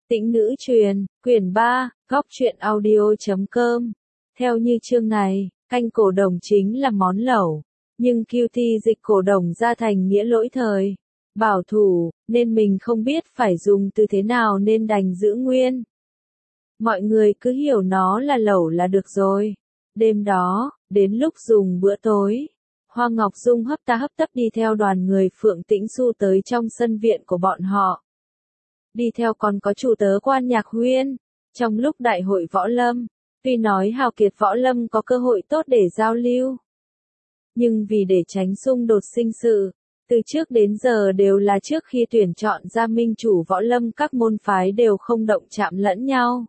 Tĩnh nữ truyền, quyển 3, góc truyện audio.com. Theo như chương này, canh cổ đồng chính là món lẩu, nhưng QT dịch cổ đồng ra thành nghĩa lỗi thời, bảo thủ, nên mình không biết phải dùng từ thế nào nên đành giữ nguyên. Mọi người cứ hiểu nó là lẩu là được rồi. Đêm đó, đến lúc dùng bữa tối, Hoa Ngọc Dung hấp ta hấp tấp đi theo đoàn người Phượng Tĩnh Xu tới trong sân viện của bọn họ. Đi theo còn có chủ tớ Quan Nhạc Huyên. Trong lúc đại hội võ lâm, tuy nói hào kiệt võ lâm có cơ hội tốt để giao lưu, nhưng vì để tránh xung đột sinh sự, từ trước đến giờ đều là trước khi tuyển chọn ra minh chủ võ lâm các môn phái đều không động chạm lẫn nhau.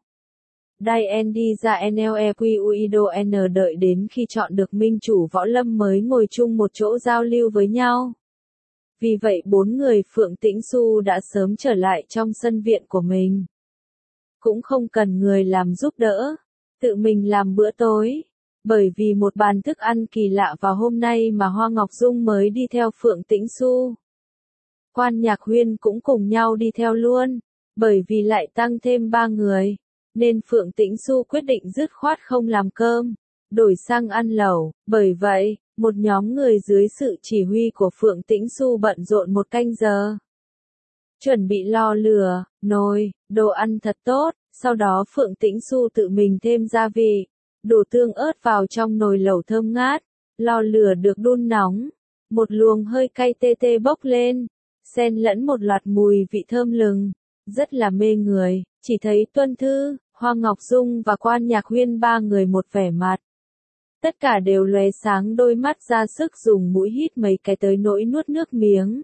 Dien đi ra NLEQUIDO N đợi đến khi chọn được minh chủ võ lâm mới ngồi chung một chỗ giao lưu với nhau. Vì vậy bốn người Phượng Tĩnh Xu đã sớm trở lại trong sân viện của mình. Cũng không cần người làm giúp đỡ, tự mình làm bữa tối. Bởi vì một bàn thức ăn kỳ lạ vào hôm nay mà Hoa Ngọc Dung mới đi theo Phượng Tĩnh Xu. Quan Nhạc Huyên cũng cùng nhau đi theo luôn, bởi vì lại tăng thêm 3 người, nên Phượng Tĩnh Xu quyết định dứt khoát không làm cơm, đổi sang ăn lẩu. Bởi vậy, một nhóm người dưới sự chỉ huy của Phượng Tĩnh Xu bận rộn một canh giờ. Chuẩn bị lò lửa, nồi, đồ ăn thật tốt, sau đó Phượng Tĩnh Xu tự mình thêm gia vị, đổ tương ớt vào trong nồi lẩu thơm ngát, lò lửa được đun nóng, một luồng hơi cay tê tê bốc lên, xen lẫn một loạt mùi vị thơm lừng, rất là mê người. Chỉ thấy Tuân Thư, Hoa Ngọc Dung và Quan Nhạc Huyên ba người một vẻ mặt. Tất cả đều lóe sáng đôi mắt ra sức dùng mũi hít mấy cái tới nỗi nuốt nước miếng.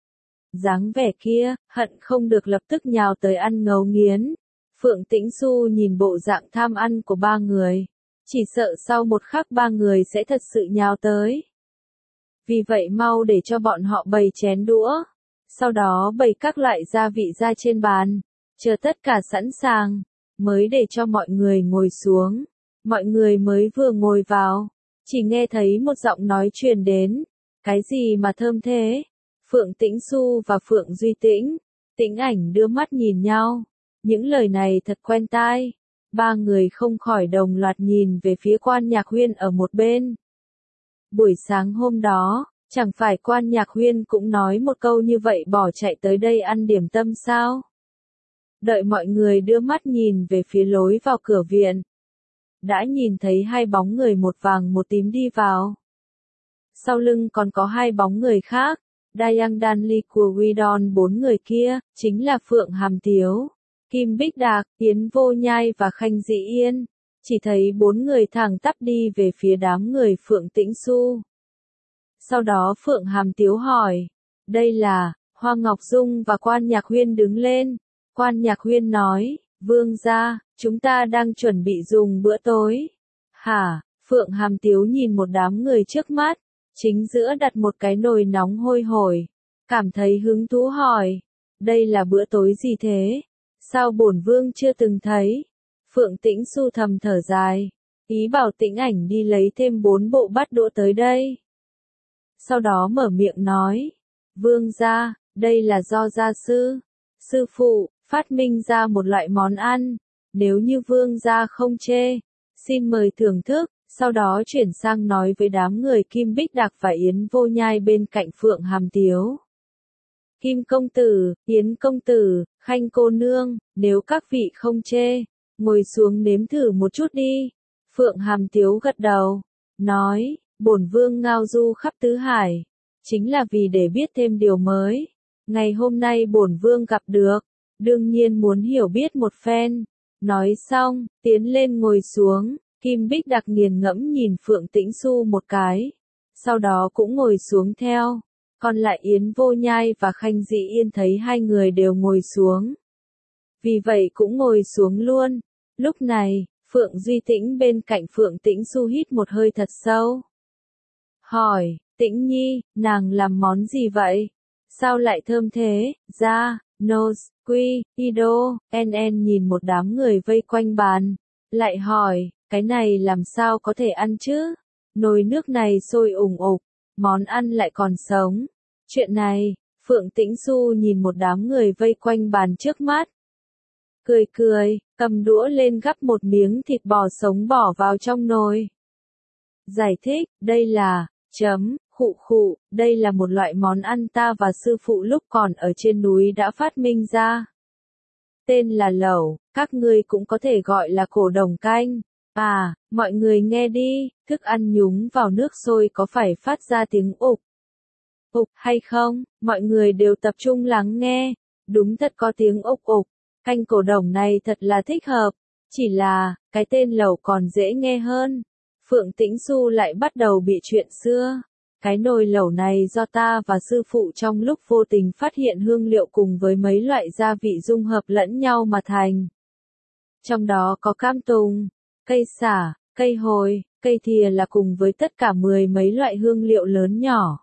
Dáng vẻ kia, hận không được lập tức nhào tới ăn ngấu nghiến. Phượng Tĩnh Xu nhìn bộ dạng tham ăn của ba người, chỉ sợ sau một khắc ba người sẽ thật sự nhào tới. Vì vậy mau để cho bọn họ bày chén đũa, sau đó bày các loại gia vị ra trên bàn, chờ tất cả sẵn sàng, mới để cho mọi người ngồi xuống. Mọi người mới vừa ngồi vào, chỉ nghe thấy một giọng nói truyền đến, cái gì mà thơm thế? Phượng Tĩnh Xu và Phượng Duy Tĩnh, Tĩnh Ảnh đưa mắt nhìn nhau, những lời này thật quen tai. Ba người không khỏi đồng loạt nhìn về phía Quan Nhạc Huyên ở một bên. Buổi sáng hôm đó, chẳng phải Quan Nhạc Huyên cũng nói một câu như vậy bỏ chạy tới đây ăn điểm tâm sao? Đợi mọi người đưa mắt nhìn về phía lối vào cửa viện, đã nhìn thấy hai bóng người một vàng một tím đi vào. Sau lưng còn có hai bóng người khác, Dayang Danli của Widon. Bốn người kia, chính là Phượng Hàm Tiếu, Kim Bích Đạc, Yến Vô Nhai và Khanh Dĩ Yên. Chỉ thấy bốn người thẳng tắp đi về phía đám người Phượng Tĩnh Xu. Sau đó Phượng Hàm Tiếu hỏi, đây là, Hoa Ngọc Dung và Quan Nhạc Huyên đứng lên. Quan Nhạc Huyên nói, vương gia, chúng ta đang chuẩn bị dùng bữa tối. Hả? Phượng Hàm Tiếu nhìn một đám người trước mắt, chính giữa đặt một cái nồi nóng hôi hổi, cảm thấy hứng thú hỏi, đây là bữa tối gì thế? Sao bổn vương chưa từng thấy? Phượng Tĩnh Xu thầm thở dài, ý bảo Tĩnh Ảnh đi lấy thêm 4 bộ bát đũa tới đây. Sau đó mở miệng nói, vương gia, đây là do gia sư phụ, phát minh ra một loại món ăn, nếu như vương gia không chê, xin mời thưởng thức. Sau đó chuyển sang nói với đám người Kim Bích Đạc và Yến Vô Nhai bên cạnh Phượng Hàm Tiếu. Kim công tử, Yến công tử, Khanh cô nương, nếu các vị không chê, ngồi xuống nếm thử một chút đi. Phượng Hàm Tiếu gật đầu, nói, bổn vương ngao du khắp tứ hải, chính là vì để biết thêm điều mới. Ngày hôm nay bổn vương gặp được, đương nhiên muốn hiểu biết một phen. Nói xong, tiến lên ngồi xuống. Kim Bích Đạc nghiền ngẫm nhìn Phượng Tĩnh Xu một cái, sau đó cũng ngồi xuống theo. Còn lại Yến Vô Nhai và Khanh Dĩ Yên thấy hai người đều ngồi xuống, vì vậy cũng ngồi xuống luôn. Lúc này, Phượng Duy Tĩnh bên cạnh Phượng Tĩnh Xu hít một hơi thật sâu, hỏi, Tĩnh Nhi, nàng làm món gì vậy? Sao lại thơm thế? Ra, Nose, Quy, Ido, NN nhìn một đám người vây quanh bàn, lại hỏi, cái này làm sao có thể ăn chứ? Nồi nước này sôi ủng ục, món ăn lại còn sống. Chuyện này, Phượng Tĩnh Xu nhìn một đám người vây quanh bàn trước mắt, cười cười, cầm đũa lên gắp một miếng thịt bò sống bỏ vào trong nồi. Giải thích, đây là, khụ khụ, đây là một loại món ăn ta và sư phụ lúc còn ở trên núi đã phát minh ra. Tên là lẩu, các ngươi cũng có thể gọi là cổ đồng canh. À, mọi người nghe đi, thức ăn nhúng vào nước sôi có phải phát ra tiếng ục hay không? Mọi người đều tập trung lắng nghe. Đúng thật có tiếng ục. Canh cổ đồng này thật là thích hợp. Chỉ là, cái tên lẩu còn dễ nghe hơn. Phượng Tĩnh Xu lại bắt đầu bị chuyện xưa. Cái nồi lẩu này do ta và sư phụ trong lúc vô tình phát hiện hương liệu cùng với mấy loại gia vị dung hợp lẫn nhau mà thành. Trong đó có cam tùng, cây sả, cây hồi, cây thìa là cùng với tất cả 10 mấy loại hương liệu lớn nhỏ.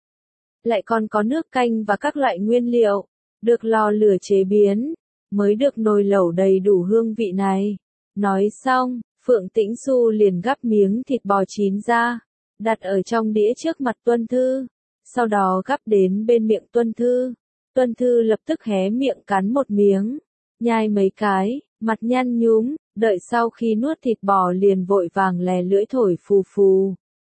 Lại còn có nước canh và các loại nguyên liệu, được lò lửa chế biến, mới được nồi lẩu đầy đủ hương vị này. Nói xong, Phượng Tĩnh Xu liền gắp miếng thịt bò chín ra, đặt ở trong đĩa trước mặt Tuân Thư, sau đó gắp đến bên miệng Tuân Thư. Tuân Thư lập tức hé miệng cắn một miếng, nhai mấy cái, mặt nhăn nhúm, đợi sau khi nuốt thịt bò liền vội vàng lè lưỡi thổi phù phù.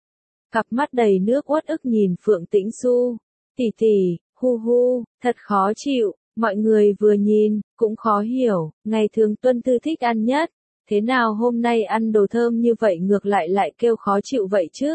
Cặp mắt đầy nước uất ức nhìn Phượng Tĩnh Xu, tỷ tỷ, hu hu, thật khó chịu, mọi người vừa nhìn, cũng khó hiểu, ngày thường Tuân Thư thích ăn nhất, thế nào hôm nay ăn đồ thơm như vậy ngược lại kêu khó chịu vậy chứ?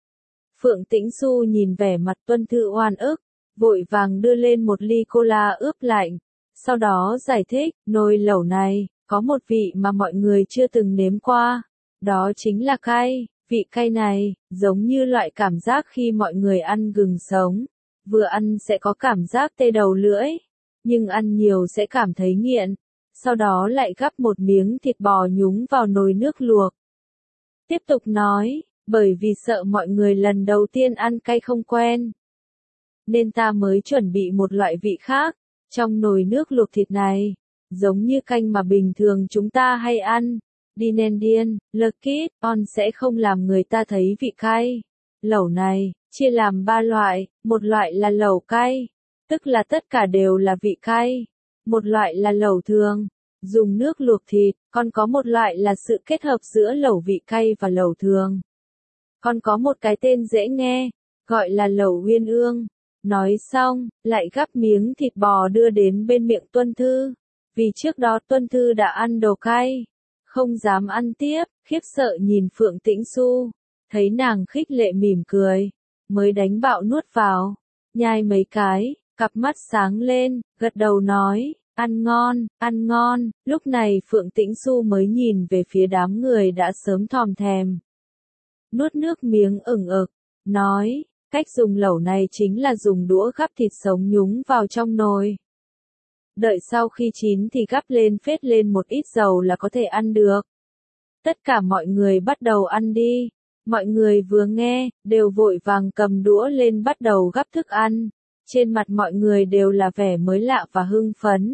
Phượng Tĩnh Xu nhìn vẻ mặt Tuân Thư oan ức, vội vàng đưa lên một ly cola ướp lạnh, sau đó giải thích, nồi lẩu này, có một vị mà mọi người chưa từng nếm qua, đó chính là cay, vị cay này, giống như loại cảm giác khi mọi người ăn gừng sống, vừa ăn sẽ có cảm giác tê đầu lưỡi, nhưng ăn nhiều sẽ cảm thấy nghiện, sau đó lại gắp một miếng thịt bò nhúng vào nồi nước luộc. Tiếp tục nói, bởi vì sợ mọi người lần đầu tiên ăn cay không quen, nên ta mới chuẩn bị một loại vị khác, trong nồi nước luộc thịt này, giống như canh mà bình thường chúng ta hay ăn, Dinendian, Lekit, on sẽ không làm người ta thấy vị cay. Lẩu này, chia làm 3 loại, một loại là lẩu cay, tức là tất cả đều là vị cay, một loại là lẩu thường, dùng nước luộc thịt, còn có một loại là sự kết hợp giữa lẩu vị cay và lẩu thường. Còn có một cái tên dễ nghe, gọi là lẩu uyên ương. Nói xong, lại gắp miếng thịt bò đưa đến bên miệng Tuân Thư, vì trước đó Tuân Thư đã ăn đồ cay, không dám ăn tiếp, khiếp sợ nhìn Phượng Tĩnh Xu, thấy nàng khích lệ mỉm cười, mới đánh bạo nuốt vào, nhai mấy cái, cặp mắt sáng lên, gật đầu nói, ăn ngon, lúc này Phượng Tĩnh Xu mới nhìn về phía đám người đã sớm thòm thèm. Nuốt nước miếng ửng ực, nói, cách dùng lẩu này chính là dùng đũa gắp thịt sống nhúng vào trong nồi. Đợi sau khi chín thì gắp lên phết lên một ít dầu là có thể ăn được. Tất cả mọi người bắt đầu ăn đi. Mọi người vừa nghe, đều vội vàng cầm đũa lên bắt đầu gắp thức ăn. Trên mặt mọi người đều là vẻ mới lạ và hưng phấn.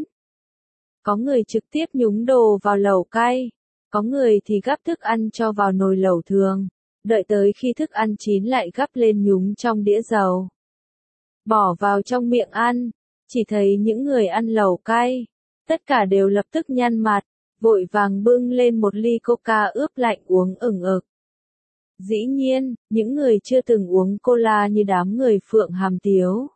Có người trực tiếp nhúng đồ vào lẩu cay. Có người thì gắp thức ăn cho vào nồi lẩu thường. Đợi tới khi thức ăn chín lại gắp lên nhúng trong đĩa dầu. Bỏ vào trong miệng ăn. Chỉ thấy những người ăn lẩu cay, tất cả đều lập tức nhăn mặt, vội vàng bưng lên một ly coca ướp lạnh uống ửng ực. Dĩ nhiên, những người chưa từng uống cola như đám người Phượng Hàm Tiếu,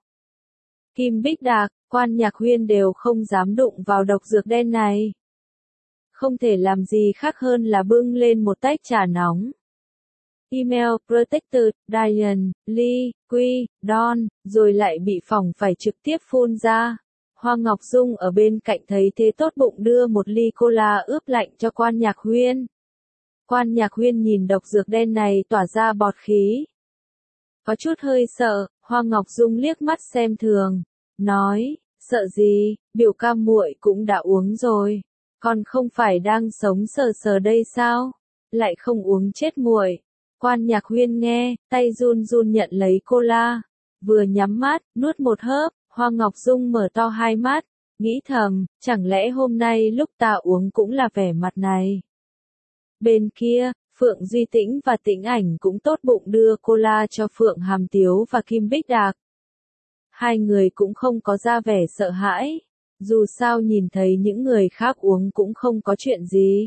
Kim Bích Đạc, Quan Nhạc Huyên đều không dám đụng vào độc dược đen này. Không thể làm gì khác hơn là bưng lên một tách trà nóng. Email, Protected, Diane, Lee, Quy, Don, rồi lại bị phỏng phải trực tiếp phun ra. Hoa Ngọc Dung ở bên cạnh thấy thế tốt bụng đưa một ly cola ướp lạnh cho Quan Nhạc Huyên. Quan Nhạc Huyên nhìn độc dược đen này tỏa ra bọt khí. Có chút hơi sợ, Hoa Ngọc Dung liếc mắt xem thường, nói, sợ gì, biểu ca muội cũng đã uống rồi, còn không phải đang sống sờ sờ đây sao, lại không uống chết muội. Quan Nhạc Huyên nghe, tay run run nhận lấy cola, vừa nhắm mắt, nuốt một hớp, Hoa Ngọc Dung mở to hai mắt, nghĩ thầm, chẳng lẽ hôm nay lúc ta uống cũng là vẻ mặt này. Bên kia, Phượng Duy Tĩnh và Tĩnh Ảnh cũng tốt bụng đưa cola cho Phượng Hàm Tiếu và Kim Bích Đạc. Hai người cũng không có ra vẻ sợ hãi, Dù sao nhìn thấy những người khác uống cũng không có chuyện gì.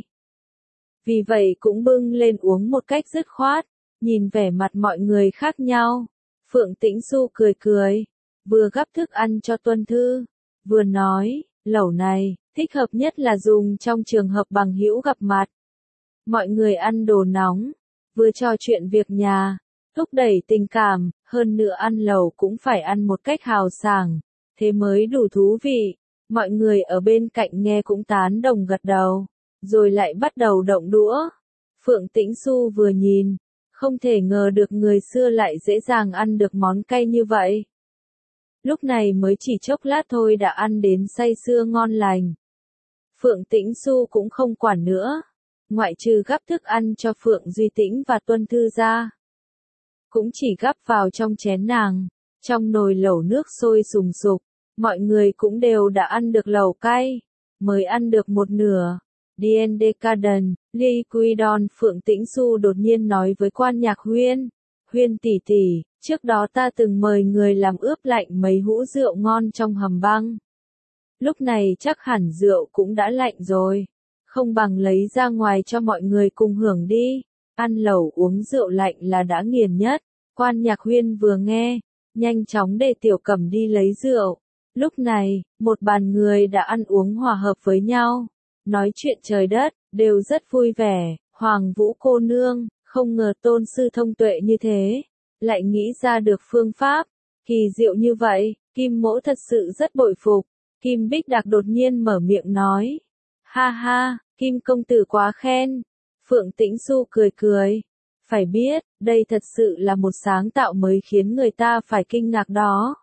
Vì vậy cũng bưng lên uống một cách dứt khoát, nhìn vẻ mặt mọi người khác nhau. Phượng Tĩnh Xu cười cười, vừa gắp thức ăn cho Tuân Thư, vừa nói, lẩu này, thích hợp nhất là dùng trong trường hợp bằng hữu gặp mặt. Mọi người ăn đồ nóng, vừa trò chuyện việc nhà, thúc đẩy tình cảm, hơn nữa ăn lẩu cũng phải ăn một cách hào sảng, thế mới đủ thú vị. Mọi người ở bên cạnh nghe cũng tán đồng gật đầu, rồi lại bắt đầu động đũa. Phượng Tĩnh Xu vừa nhìn, không thể ngờ được người xưa lại dễ dàng ăn được món cay như vậy. Lúc này mới chỉ chốc lát thôi đã ăn đến say sưa ngon lành. Phượng Tĩnh Xu cũng không quản nữa, ngoại trừ gắp thức ăn cho Phượng Duy Tĩnh và Tuân Thư ra, cũng chỉ gắp vào trong chén nàng. Trong nồi lẩu nước sôi sùng sục, mọi người cũng đều đã ăn được lẩu cay, mới ăn được một nửa. Dien Decadent, Liquidon. Phượng Tĩnh Xu đột nhiên nói với Quan Nhạc Huyên, Huyên tỷ tỷ, trước đó ta từng mời người làm ướp lạnh mấy hũ rượu ngon trong hầm băng. Lúc này chắc hẳn rượu cũng đã lạnh rồi, không bằng lấy ra ngoài cho mọi người cùng hưởng đi. Ăn lẩu uống rượu lạnh là đã nghiền nhất. Quan Nhạc Huyên vừa nghe, nhanh chóng để Tiểu Cẩm đi lấy rượu. Lúc này, một bàn người đã ăn uống hòa hợp với nhau, nói chuyện trời đất, đều rất vui vẻ. Hoàng Vũ cô nương, không ngờ tôn sư thông tuệ như thế, lại nghĩ ra được phương pháp kỳ diệu như vậy. Kim Mỗ thật sự rất bội phục. Kim Bích Đạc đột nhiên mở miệng nói, ha ha, Kim công tử quá khen. Phượng Tĩnh Xu cười cười, phải biết, đây thật sự là một sáng tạo mới khiến người ta phải kinh ngạc đó.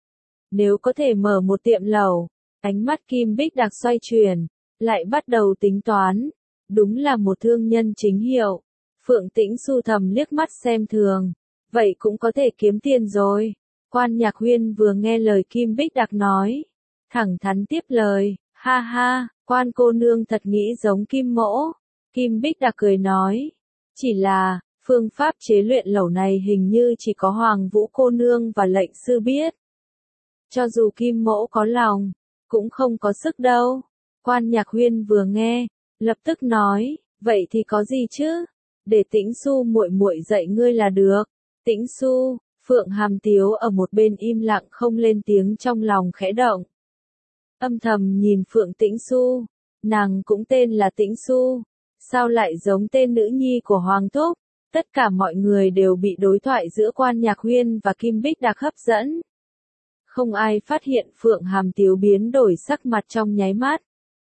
Nếu có thể mở một tiệm lẩu, ánh mắt Kim Bích Đạc xoay chuyển, lại bắt đầu tính toán, đúng là một thương nhân chính hiệu. Phượng Tĩnh Xu thầm liếc mắt xem thường, vậy cũng có thể kiếm tiền rồi. Quan Nhạc Huyên vừa nghe lời Kim Bích Đạc nói, thẳng thắn tiếp lời, ha ha, Quan cô nương thật nghĩ giống Kim Mỗ. Kim Bích Đạc cười nói, chỉ là, phương pháp chế luyện lẩu này hình như chỉ có Hoàng Vũ cô nương và lệnh sư biết. Cho dù Kim Mỗ có lòng, cũng không có sức đâu. Quan Nhạc Huyên vừa nghe, lập tức nói, vậy thì có gì chứ? Để Tĩnh Xu muội muội dạy ngươi là được. Tĩnh Xu, Phượng Hàm Tiếu ở một bên im lặng không lên tiếng, trong lòng khẽ động. Âm thầm nhìn Phượng Tĩnh Xu, nàng cũng tên là Tĩnh Xu, sao lại giống tên nữ nhi của Hoàng thúc? Tất cả mọi người đều bị đối thoại giữa Quan Nhạc Huyên và Kim Bích Đạc hấp dẫn. Không ai phát hiện Phượng Hàm Tiếu biến đổi sắc mặt trong nháy mắt.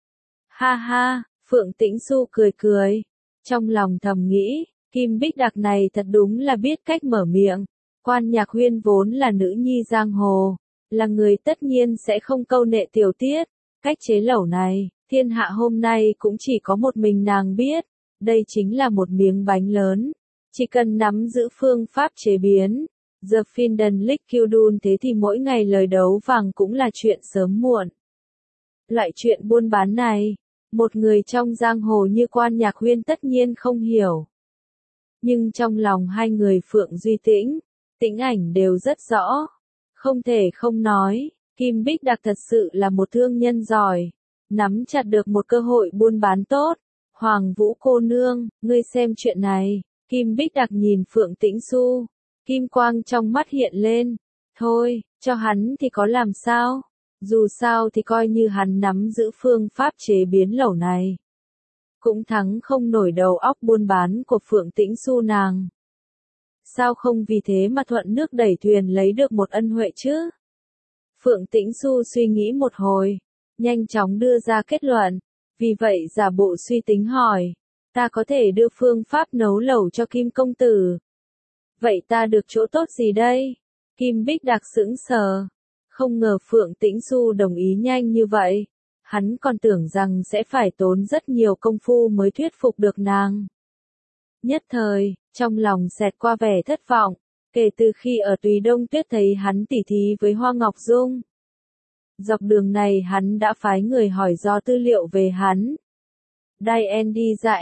Ha ha, Phượng Tĩnh Xu cười cười, trong lòng thầm nghĩ, Kim Bích Đạc này thật đúng là biết cách mở miệng. Quan Nhạc Huyên vốn là nữ nhi giang hồ, là người tất nhiên sẽ không câu nệ tiểu tiết. Cách chế lẩu này, thiên hạ hôm nay cũng chỉ có một mình nàng biết. Đây chính là một miếng bánh lớn. Chỉ cần nắm giữ phương pháp chế biến, The Finden Liquidun, thế thì mỗi ngày lời đấu vàng cũng là chuyện sớm muộn. Loại chuyện buôn bán này, một người trong giang hồ như Quan Nhạc Huyên tất nhiên không hiểu. Nhưng trong lòng hai người Phượng Duy Tĩnh, Tĩnh Ảnh đều rất rõ. Không thể không nói, Kim Bích Đạc thật sự là một thương nhân giỏi, nắm chặt được một cơ hội buôn bán tốt. Hoàng Vũ cô nương, ngươi xem chuyện này. Kim Bích Đạc nhìn Phượng Tĩnh Xu, kim quang trong mắt hiện lên. Thôi, cho hắn thì có làm sao? Dù sao thì coi như hắn nắm giữ phương pháp chế biến lẩu này, cũng thắng không nổi đầu óc buôn bán của Phượng Tĩnh Xu nàng. Sao không vì thế mà thuận nước đẩy thuyền lấy được một ân huệ chứ? Phượng Tĩnh Xu suy nghĩ một hồi, nhanh chóng đưa ra kết luận. Vì vậy giả bộ suy tính hỏi, ta có thể đưa phương pháp nấu lẩu cho Kim công tử. Vậy ta được chỗ tốt gì đây? Kim Bích Đạc sững sờ, không ngờ Phượng Tĩnh Xu đồng ý nhanh như vậy. Hắn còn tưởng rằng sẽ phải tốn rất nhiều công phu mới thuyết phục được nàng. Nhất thời, trong lòng xẹt qua vẻ thất vọng, kể từ khi ở Tùy Đông Tuyết thấy hắn tỉ thí với Hoa Ngọc Dung. Dọc đường này hắn đã phái người hỏi do tư liệu về hắn. Dien đi ra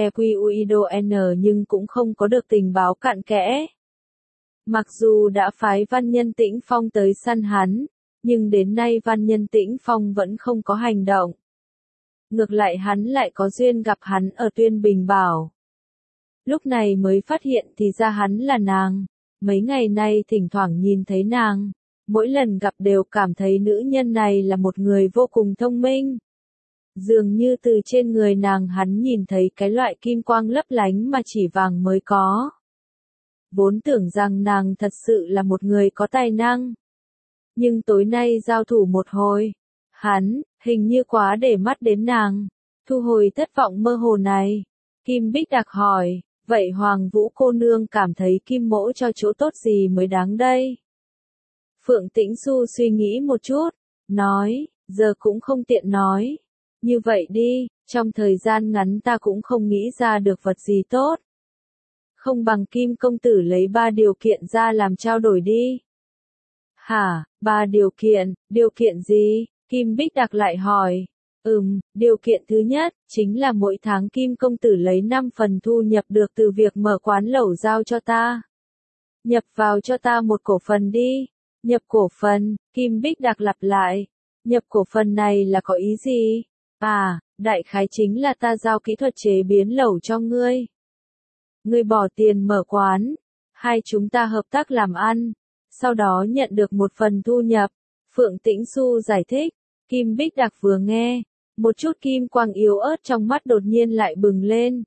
NLEQUIDON nhưng cũng không có được tình báo cặn kẽ. Mặc dù đã phái Văn Nhân Tĩnh Phong tới săn hắn, nhưng đến nay Văn Nhân Tĩnh Phong vẫn không có hành động. Ngược lại hắn lại có duyên gặp hắn ở Tuyên Bình Bảo. Lúc này mới phát hiện thì ra hắn là nàng. Mấy ngày nay thỉnh thoảng nhìn thấy nàng, mỗi lần gặp đều cảm thấy nữ nhân này là một người vô cùng thông minh. Dường như từ trên người nàng hắn nhìn thấy cái loại kim quang lấp lánh mà chỉ vàng mới có. Vốn tưởng rằng nàng thật sự là một người có tài năng. Nhưng tối nay giao thủ một hồi, hắn, hình như quá để mắt đến nàng, thu hồi thất vọng mơ hồ này. Kim Bích Đặc hỏi, vậy Hoàng Vũ cô nương cảm thấy Kim Mỗ cho chỗ tốt gì mới đáng đây? Phượng Tĩnh Xu suy nghĩ một chút, nói, giờ cũng không tiện nói. Như vậy đi, trong thời gian ngắn ta cũng không nghĩ ra được vật gì tốt. Không bằng Kim công tử lấy 3 điều kiện ra làm trao đổi đi. Hả, 3 điều kiện gì? Kim Bích Đặc lại hỏi. Điều kiện thứ nhất, chính là mỗi tháng Kim công tử lấy 5 phần thu nhập được từ việc mở quán lẩu giao cho ta. Nhập vào cho ta một cổ phần đi. Nhập cổ phần, Kim Bích Đặc lặp lại. Nhập cổ phần này là có ý gì? À, đại khái chính là ta giao kỹ thuật chế biến lẩu cho ngươi. Ngươi bỏ tiền mở quán, hai chúng ta hợp tác làm ăn, sau đó nhận được một phần thu nhập. Phượng Tĩnh Xu giải thích. Kim Bích Đặc vừa nghe, một chút kim quang yếu ớt trong mắt đột nhiên lại bừng lên.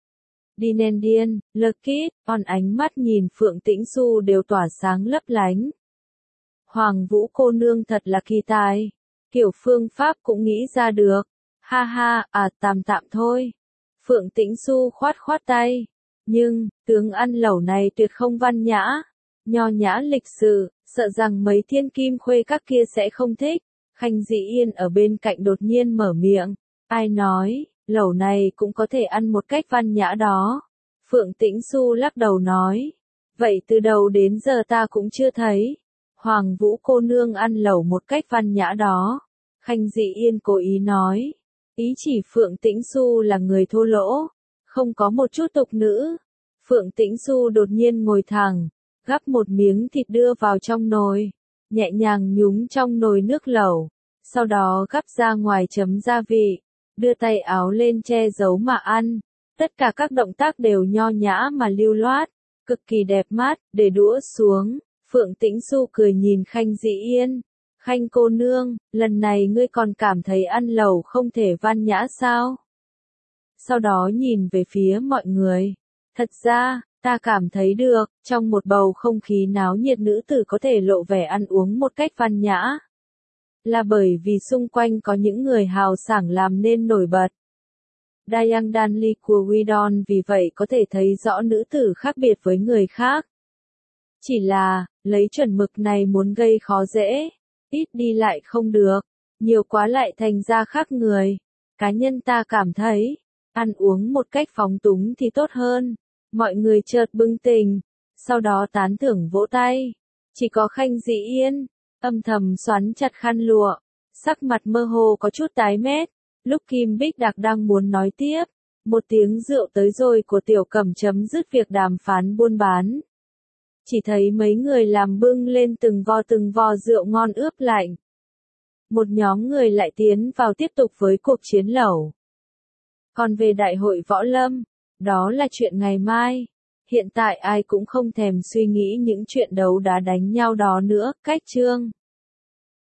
Điên, Lucky, on ánh mắt nhìn Phượng Tĩnh Xu đều tỏa sáng lấp lánh. Hoàng Vũ cô nương thật là kỳ tài, kiểu phương pháp cũng nghĩ ra được. Ha ha, tạm thôi. Phượng Tĩnh Xu khoát tay. Nhưng, tướng ăn lẩu này tuyệt không văn nhã, nho nhã lịch sự, sợ rằng mấy thiên kim khuê các kia sẽ không thích. Khanh Dĩ Yên ở bên cạnh đột nhiên mở miệng. Ai nói, lẩu này cũng có thể ăn một cách văn nhã đó. Phượng Tĩnh Xu lắc đầu nói. Vậy từ đầu đến giờ ta cũng chưa thấy. Hoàng Vũ cô nương ăn lẩu một cách văn nhã đó. Khanh Dĩ Yên cố ý nói. Ý chỉ Phượng Tĩnh Xu là người thô lỗ, không có một chút tục nữ. Phượng Tĩnh Xu đột nhiên ngồi thẳng, gắp một miếng thịt đưa vào trong nồi, nhẹ nhàng nhúng trong nồi nước lẩu, sau đó gắp ra ngoài chấm gia vị, đưa tay áo lên che giấu mà ăn. Tất cả các động tác đều nho nhã mà lưu loát, cực kỳ đẹp mắt. Để đũa xuống, Phượng Tĩnh Xu cười nhìn Khanh Dĩ Yên. Khanh cô nương, lần này ngươi còn cảm thấy ăn lẩu không thể văn nhã sao? Sau đó nhìn về phía mọi người. Thật ra, ta cảm thấy được, trong một bầu không khí náo nhiệt nữ tử có thể lộ vẻ ăn uống một cách văn nhã. Là bởi vì xung quanh có những người hào sảng làm nên nổi bật. Dayang Danli của Widon vì vậy có thể thấy rõ nữ tử khác biệt với người khác. Chỉ là, lấy chuẩn mực này muốn gây khó dễ. Ít đi lại không được, nhiều quá lại thành ra khác người. Cá nhân ta cảm thấy, ăn uống một cách phóng túng thì tốt hơn. Mọi người chợt bừng tỉnh, sau đó tán thưởng vỗ tay. Chỉ có Khanh Dĩ Yên, âm thầm xoắn chặt khăn lụa, sắc mặt mơ hồ có chút tái mét. Lúc Kim Bích Đặc đang muốn nói tiếp, một tiếng rượu tới rồi của Tiểu Cẩm chấm dứt việc đàm phán buôn bán. Chỉ thấy mấy người làm bưng lên từng vò rượu ngon ướp lạnh. Một nhóm người lại tiến vào tiếp tục với cuộc chiến lẩu. Còn về đại hội võ lâm, đó là chuyện ngày mai. Hiện tại ai cũng không thèm suy nghĩ những chuyện đấu đá đánh nhau đó nữa. Cách chương